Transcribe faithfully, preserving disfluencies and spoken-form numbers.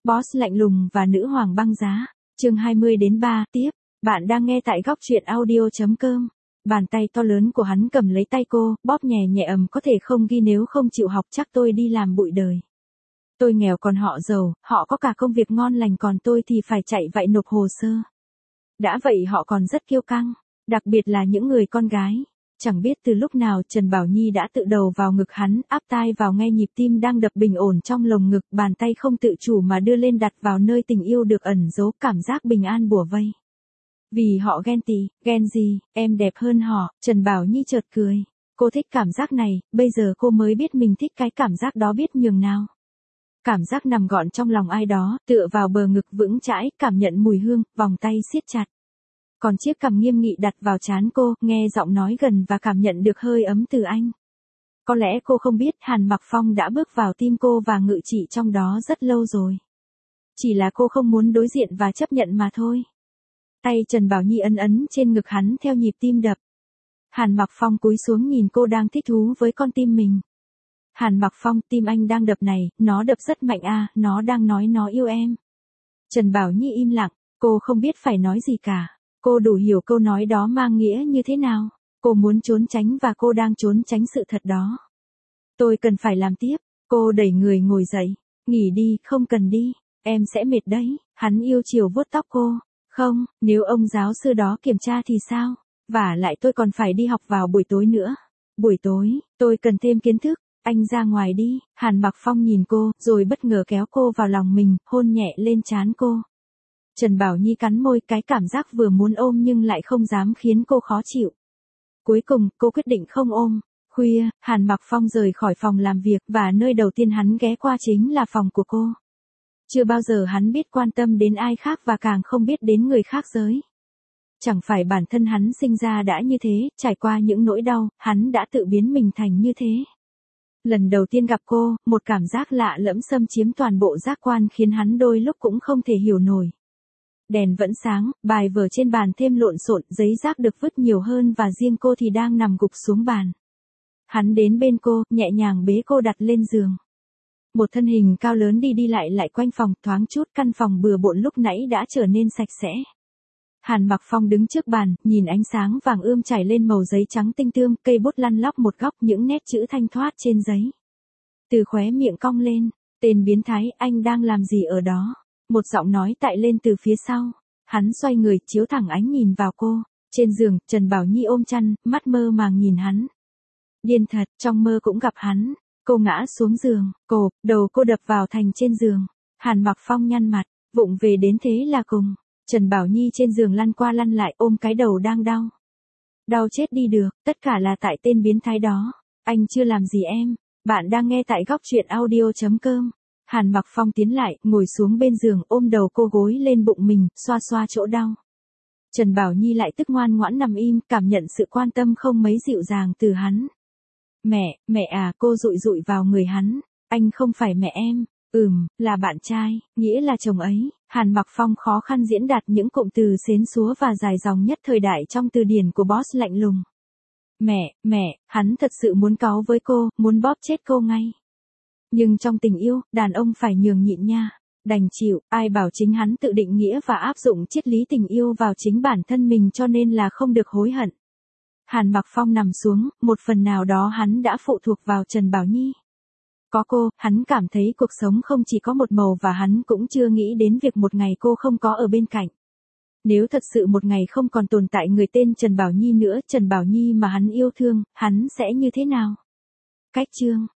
Boss lạnh lùng và nữ hoàng băng giá. Chương hai mươi đến ba, tiếp. Bạn đang nghe tại góc truyện audio chấm com. Bàn tay to lớn của hắn cầm lấy tay cô, bóp nhẹ nhẹ ầm có thể không ghi nếu không chịu học chắc tôi đi làm bụi đời. Tôi nghèo còn họ giàu, họ có cả công việc ngon lành còn tôi thì phải chạy vạy nộp hồ sơ. Đã vậy họ còn rất kiêu căng, đặc biệt là những người con gái. Chẳng biết từ lúc nào Trần Bảo Nhi đã tự đầu vào ngực hắn, áp tai vào nghe nhịp tim đang đập bình ổn trong lồng ngực, bàn tay không tự chủ mà đưa lên đặt vào nơi tình yêu được ẩn giấu, cảm giác bình an bủa vây. Vì họ ghen tị, ghen gì, em đẹp hơn họ, Trần Bảo Nhi chợt cười. Cô thích cảm giác này, bây giờ cô mới biết mình thích cái cảm giác đó biết nhường nào. Cảm giác nằm gọn trong lòng ai đó, tựa vào bờ ngực vững chãi, cảm nhận mùi hương, vòng tay siết chặt. Còn chiếc cằm nghiêm nghị đặt vào trán cô, nghe giọng nói gần và cảm nhận được hơi ấm từ anh. Có lẽ cô không biết Hàn Mặc Phong đã bước vào tim cô và ngự trị trong đó rất lâu rồi. Chỉ là cô không muốn đối diện và chấp nhận mà thôi. Tay Trần Bảo Nhi ấn ấn trên ngực hắn theo nhịp tim đập. Hàn Mặc Phong cúi xuống nhìn cô đang thích thú với con tim mình. Hàn Mặc Phong, tim anh đang đập này, nó đập rất mạnh à, nó đang nói nó yêu em. Trần Bảo Nhi im lặng, cô không biết phải nói gì cả. Cô đủ hiểu câu nói đó mang nghĩa như thế nào. Cô muốn trốn tránh và cô đang trốn tránh sự thật đó. Tôi cần phải làm tiếp. Cô đẩy người ngồi dậy. Nghỉ đi, không cần đi. Em sẽ mệt đấy. Hắn yêu chiều vuốt tóc cô. Không, nếu ông giáo sư đó kiểm tra thì sao? Vả lại tôi còn phải đi học vào buổi tối nữa. Buổi tối, tôi cần thêm kiến thức. Anh ra ngoài đi. Hàn Mặc Phong nhìn cô, rồi bất ngờ kéo cô vào lòng mình, hôn nhẹ lên trán cô. Trần Bảo Nhi cắn môi, cái cảm giác vừa muốn ôm nhưng lại không dám khiến cô khó chịu. Cuối cùng, cô quyết định không ôm. Khuya, Hàn Mặc Phong rời khỏi phòng làm việc và nơi đầu tiên hắn ghé qua chính là phòng của cô. Chưa bao giờ hắn biết quan tâm đến ai khác và càng không biết đến người khác giới. Chẳng phải bản thân hắn sinh ra đã như thế, trải qua những nỗi đau, hắn đã tự biến mình thành như thế. Lần đầu tiên gặp cô, một cảm giác lạ lẫm xâm chiếm toàn bộ giác quan khiến hắn đôi lúc cũng không thể hiểu nổi. Đèn vẫn sáng, bài vở trên bàn thêm lộn xộn, giấy rác được vứt nhiều hơn và riêng cô thì đang nằm gục xuống bàn. Hắn đến bên cô, nhẹ nhàng bế cô đặt lên giường. Một thân hình cao lớn đi đi lại lại quanh phòng, thoáng chút căn phòng bừa bộn lúc nãy đã trở nên sạch sẽ. Hàn Mặc Phong đứng trước bàn, nhìn ánh sáng vàng ươm chảy lên màu giấy trắng tinh tươm, cây bút lăn lóc một góc những nét chữ thanh thoát trên giấy. Từ khóe miệng cong lên, tên biến thái, anh đang làm gì ở đó? Một giọng nói tại lên từ phía sau. Hắn xoay người, chiếu thẳng ánh nhìn vào cô. Trên giường, Trần Bảo Nhi ôm chăn, mắt mơ màng nhìn hắn. Điên thật, trong mơ cũng gặp hắn. Cô ngã xuống giường, cô, đầu cô đập vào thành trên giường. Hàn Mặc Phong nhăn mặt, vụng về đến thế là cùng. Trần Bảo Nhi trên giường lăn qua lăn lại ôm cái đầu đang đau. Đau chết đi được, tất cả là tại tên biến thái đó. Anh chưa làm gì em. Bạn đang nghe tại góc truyện audio chấm com. Hàn Mặc Phong tiến lại, ngồi xuống bên giường, ôm đầu cô gối lên bụng mình, xoa xoa chỗ đau. Trần Bảo Nhi lại tức ngoan ngoãn nằm im, cảm nhận sự quan tâm không mấy dịu dàng từ hắn. Mẹ, mẹ à, cô dụi dụi vào người hắn. Anh không phải mẹ em. Ừm, là bạn trai, nghĩa là chồng ấy. Hàn Mặc Phong khó khăn diễn đạt những cụm từ xến xúa và dài dòng nhất thời đại trong từ điển của boss lạnh lùng. Mẹ, mẹ, hắn thật sự muốn cáu với cô, muốn bóp chết cô ngay. Nhưng trong tình yêu, đàn ông phải nhường nhịn nha. Đành chịu, ai bảo chính hắn tự định nghĩa và áp dụng triết lý tình yêu vào chính bản thân mình cho nên là không được hối hận. Hàn Mặc Phong nằm xuống, một phần nào đó hắn đã phụ thuộc vào Trần Bảo Nhi. Có cô, hắn cảm thấy cuộc sống không chỉ có một màu và hắn cũng chưa nghĩ đến việc một ngày cô không có ở bên cạnh. Nếu thật sự một ngày không còn tồn tại người tên Trần Bảo Nhi nữa, Trần Bảo Nhi mà hắn yêu thương, hắn sẽ như thế nào? Cách chương